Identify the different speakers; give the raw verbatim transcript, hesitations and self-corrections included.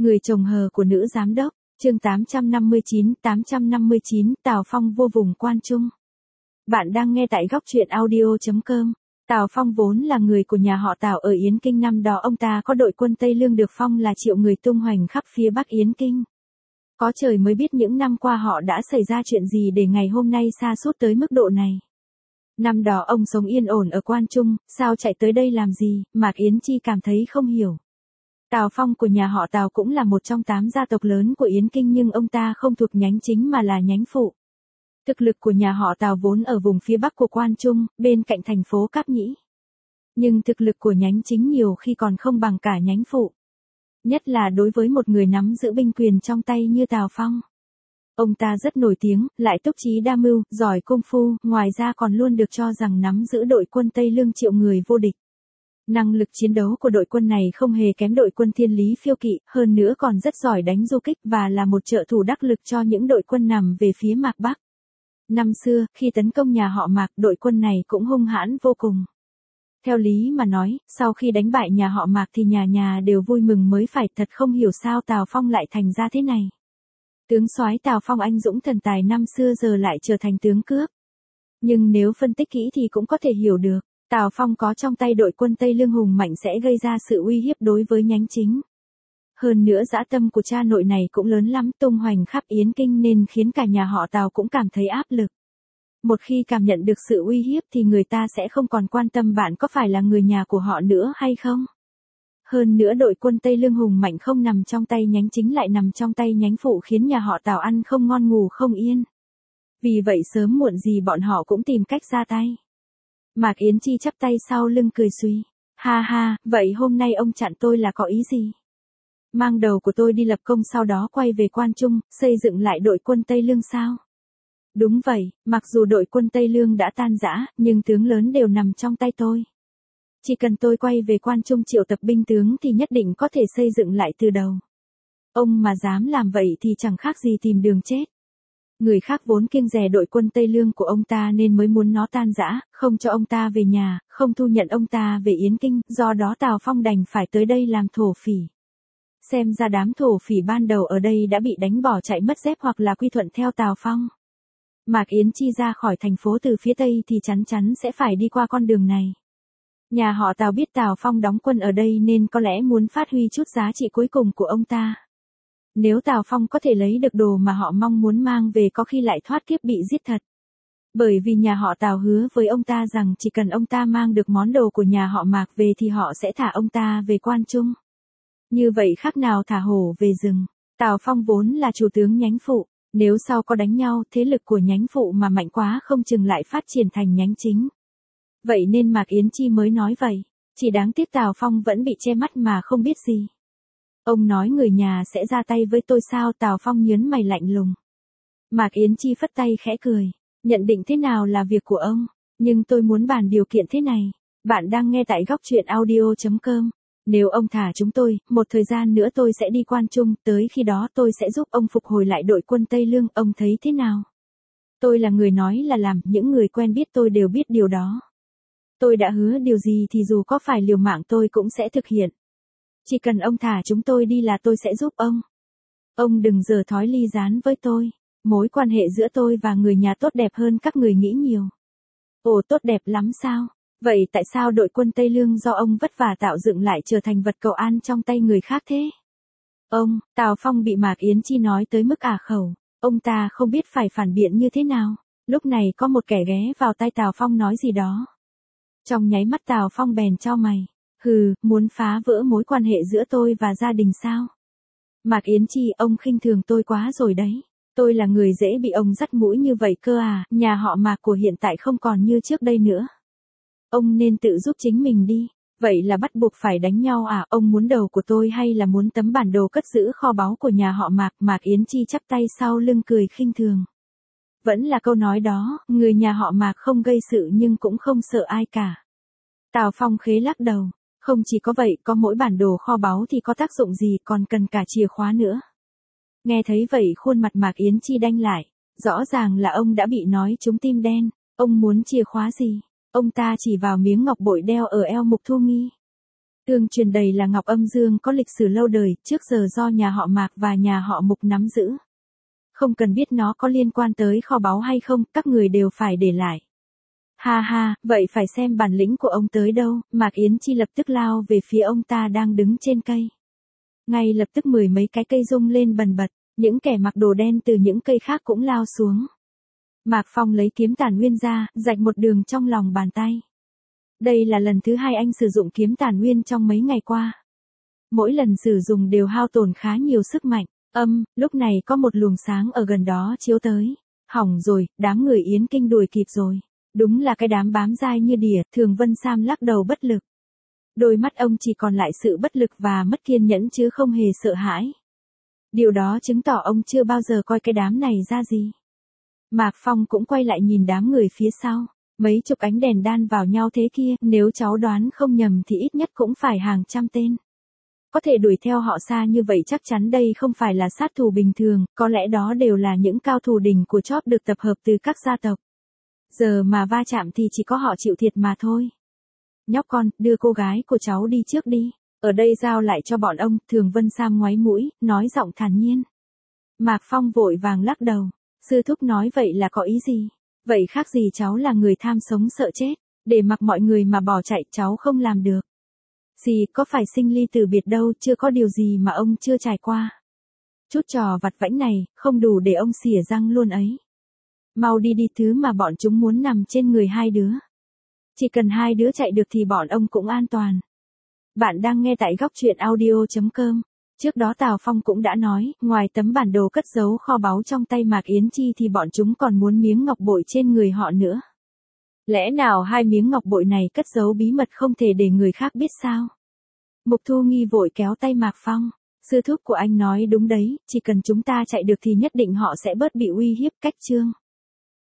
Speaker 1: Người chồng hờ của nữ giám đốc, chương tám trăm năm mươi chín, tám trăm năm mươi chín, Tào Phong vô vùng Quan Trung. Bạn đang nghe tại góc truyện audio chấm com. Tào Phong vốn là người của nhà họ Tào ở Yến Kinh, năm đó ông ta có đội quân Tây Lương được phong là triệu người tung hoành khắp phía Bắc Yến Kinh. Có trời mới biết những năm qua họ đã xảy ra chuyện gì để ngày hôm nay sa sút tới mức độ này. Năm đó ông sống yên ổn ở Quan Trung, sao chạy tới đây làm gì, Mạc Yến Chi cảm thấy không hiểu. Tào Phong của nhà họ Tào cũng là một trong tám gia tộc lớn của Yến Kinh, nhưng ông ta không thuộc nhánh chính mà là nhánh phụ. Thực lực của nhà họ Tào vốn ở vùng phía Bắc của Quan Trung, bên cạnh thành phố Cáp Nhĩ. Nhưng thực lực của nhánh chính nhiều khi còn không bằng cả nhánh phụ. Nhất là đối với một người nắm giữ binh quyền trong tay như Tào Phong. Ông ta rất nổi tiếng, lại túc trí đa mưu, giỏi công phu, ngoài ra còn luôn được cho rằng nắm giữ đội quân Tây Lương triệu người vô địch. Năng lực chiến đấu của đội quân này không hề kém đội quân Thiên Lý Phiêu Kỵ, hơn nữa còn rất giỏi đánh du kích và là một trợ thủ đắc lực cho những đội quân nằm về phía Mạc Bắc. Năm xưa, khi tấn công nhà họ Mạc, đội quân này cũng hung hãn vô cùng. Theo lý mà nói, sau khi đánh bại nhà họ Mạc thì nhà nhà đều vui mừng mới phải, thật không hiểu sao Tào Phong lại thành ra thế này. Tướng soái Tào Phong anh dũng thần tài năm xưa giờ lại trở thành tướng cướp. Nhưng nếu phân tích kỹ thì cũng có thể hiểu được. Tào Phong có trong tay đội quân Tây Lương hùng mạnh sẽ gây ra sự uy hiếp đối với nhánh chính. Hơn nữa dã tâm của cha nội này cũng lớn lắm, tung hoành khắp Yến Kinh nên khiến cả nhà họ Tào cũng cảm thấy áp lực. Một khi cảm nhận được sự uy hiếp thì người ta sẽ không còn quan tâm bạn có phải là người nhà của họ nữa hay không. Hơn nữa đội quân Tây Lương hùng mạnh không nằm trong tay nhánh chính lại nằm trong tay nhánh phụ, khiến nhà họ Tào ăn không ngon ngủ không yên. Vì vậy sớm muộn gì bọn họ cũng tìm cách ra tay. Mạc Yến Chi chắp tay sau lưng cười suy. Ha ha, vậy hôm nay ông chặn tôi là có ý gì? Mang đầu của tôi đi lập công sau đó quay về Quan Trung, xây dựng lại đội quân Tây Lương sao? Đúng vậy, mặc dù đội quân Tây Lương đã tan rã, nhưng tướng lớn đều nằm trong tay tôi. Chỉ cần tôi quay về Quan Trung triệu tập binh tướng thì nhất định có thể xây dựng lại từ đầu. Ông mà dám làm vậy thì chẳng khác gì tìm đường chết. Người khác vốn kiêng dè đội quân Tây Lương của ông ta nên mới muốn nó tan rã, không cho ông ta về nhà, không thu nhận ông ta về Yến Kinh, do đó Tào Phong đành phải tới đây làm thổ phỉ. Xem ra đám thổ phỉ ban đầu ở đây đã bị đánh bỏ chạy mất dép hoặc là quy thuận theo Tào Phong. Mạc Yến Chi ra khỏi thành phố từ phía Tây thì chắn chắn sẽ phải đi qua con đường này. Nhà họ Tào biết Tào Phong đóng quân ở đây nên có lẽ muốn phát huy chút giá trị cuối cùng của ông ta. Nếu Tào Phong có thể lấy được đồ mà họ mong muốn mang về có khi lại thoát kiếp bị giết thật. Bởi vì nhà họ Tào hứa với ông ta rằng chỉ cần ông ta mang được món đồ của nhà họ Mạc về thì họ sẽ thả ông ta về Quan Trung. Như vậy khác nào thả hổ về rừng. Tào Phong vốn là chủ tướng nhánh phụ, nếu sau có đánh nhau thế lực của nhánh phụ mà mạnh quá không chừng lại phát triển thành nhánh chính. Vậy nên Mạc Yến Chi mới nói vậy, chỉ đáng tiếc Tào Phong vẫn bị che mắt mà không biết gì. Ông nói người nhà sẽ ra tay với tôi sao? Tào Phong nhớn mày lạnh lùng. Mạc Yến Chi phất tay khẽ cười, nhận định thế nào là việc của ông, nhưng tôi muốn bàn điều kiện thế này. Bạn đang nghe tại góc truyện audio chấm com. Nếu ông thả chúng tôi, một thời gian nữa tôi sẽ đi Quan Trung, tới khi đó tôi sẽ giúp ông phục hồi lại đội quân Tây Lương, ông thấy thế nào? Tôi là người nói là làm, những người quen biết tôi đều biết điều đó. Tôi đã hứa điều gì thì dù có phải liều mạng tôi cũng sẽ thực hiện. Chỉ cần ông thả chúng tôi đi là tôi sẽ giúp ông. Ông đừng giở thói ly gián với tôi. Mối quan hệ giữa tôi và người nhà tốt đẹp hơn các người nghĩ nhiều. Ồ, tốt đẹp lắm sao? Vậy tại sao đội quân Tây Lương do ông vất vả tạo dựng lại trở thành vật cầu an trong tay người khác thế? Ông, Tào Phong bị Mạc Yến Chi nói tới mức ả khẩu. Ông ta không biết phải phản biện như thế nào. Lúc này có một kẻ ghé vào tai Tào Phong nói gì đó. Trong nháy mắt Tào Phong bèn chau mày. Hừ, muốn phá vỡ mối quan hệ giữa tôi và gia đình sao? Mạc Yến Chi, ông khinh thường tôi quá rồi đấy. Tôi là người dễ bị ông dắt mũi như vậy cơ à, nhà họ Mạc của hiện tại không còn như trước đây nữa. Ông nên tự giúp chính mình đi. Vậy là bắt buộc phải đánh nhau à? Ông muốn đầu của tôi hay là muốn tấm bản đồ cất giữ kho báu của nhà họ Mạc? Mạc Yến Chi chắp tay sau lưng cười khinh thường. Vẫn là câu nói đó, người nhà họ Mạc không gây sự nhưng cũng không sợ ai cả. Tào Phong khế lắc đầu. Không chỉ có vậy, có mỗi bản đồ kho báu thì có tác dụng gì, còn cần cả chìa khóa nữa. Nghe thấy vậy khuôn mặt Mạc Yến Chi đanh lại. Rõ ràng là ông đã bị nói trúng tim đen. Ông muốn chìa khóa gì? Ông ta chỉ vào miếng ngọc bội đeo ở eo Mục Thu Nghi. Tương truyền đầy là ngọc âm dương có lịch sử lâu đời, trước giờ do nhà họ Mạc và nhà họ Mục nắm giữ. Không cần biết nó có liên quan tới kho báu hay không, các người đều phải để lại. Ha ha, vậy phải xem bản lĩnh của ông tới đâu. Mạc Yến Chi lập tức lao về phía ông ta đang đứng trên cây. Ngay lập tức mười mấy cái cây rung lên bần bật, những kẻ mặc đồ đen từ những cây khác cũng lao xuống. Mạc Phong lấy kiếm Tản Nguyên ra, rạch một đường trong lòng bàn tay. Đây là lần thứ hai anh sử dụng kiếm Tản Nguyên trong mấy ngày qua. Mỗi lần sử dụng đều hao tổn khá nhiều sức mạnh. Âm, lúc này có một luồng sáng ở gần đó chiếu tới. Hỏng rồi, đám người Yến Kinh đuổi kịp rồi. Đúng là cái đám bám dai như đỉa. Thường Vân Sam lắc đầu bất lực. Đôi mắt ông chỉ còn lại sự bất lực và mất kiên nhẫn chứ không hề sợ hãi. Điều đó chứng tỏ ông chưa bao giờ coi cái đám này ra gì. Mạc Phong cũng quay lại nhìn đám người phía sau. Mấy chục ánh đèn đan vào nhau thế kia, nếu cháu đoán không nhầm thì ít nhất cũng phải hàng trăm tên. Có thể đuổi theo họ xa như vậy chắc chắn đây không phải là sát thủ bình thường, có lẽ đó đều là những cao thủ đỉnh của chóp được tập hợp từ các gia tộc. Giờ mà va chạm thì chỉ có họ chịu thiệt mà thôi. Nhóc con, đưa cô gái của cháu đi trước đi. Ở đây giao lại cho bọn ông. Thường Vân Sam ngoáy mũi, nói giọng thản nhiên. Mạc Phong vội vàng lắc đầu. Sư thúc nói vậy là có ý gì? Vậy khác gì cháu là người tham sống sợ chết. Để mặc mọi người mà bỏ chạy cháu không làm được. Gì có phải sinh ly từ biệt đâu, chưa có điều gì mà ông chưa trải qua. Chút trò vặt vãnh này, không đủ để ông xỉa răng luôn ấy. Mau đi đi, thứ mà bọn chúng muốn nằm trên người hai đứa. Chỉ cần hai đứa chạy được thì bọn ông cũng an toàn. Bạn đang nghe tại góc truyện audio chấm com. Trước đó Tào Phong cũng đã nói, ngoài tấm bản đồ cất giấu kho báu trong tay Mạc Yến Chi thì bọn chúng còn muốn miếng ngọc bội trên người họ nữa. Lẽ nào hai miếng ngọc bội này cất giấu bí mật không thể để người khác biết sao? Mục Thu Nghi vội kéo tay Mạc Phong. Sư thúc của anh nói đúng đấy, chỉ cần chúng ta chạy được thì nhất định họ sẽ bớt bị uy hiếp. Cách chương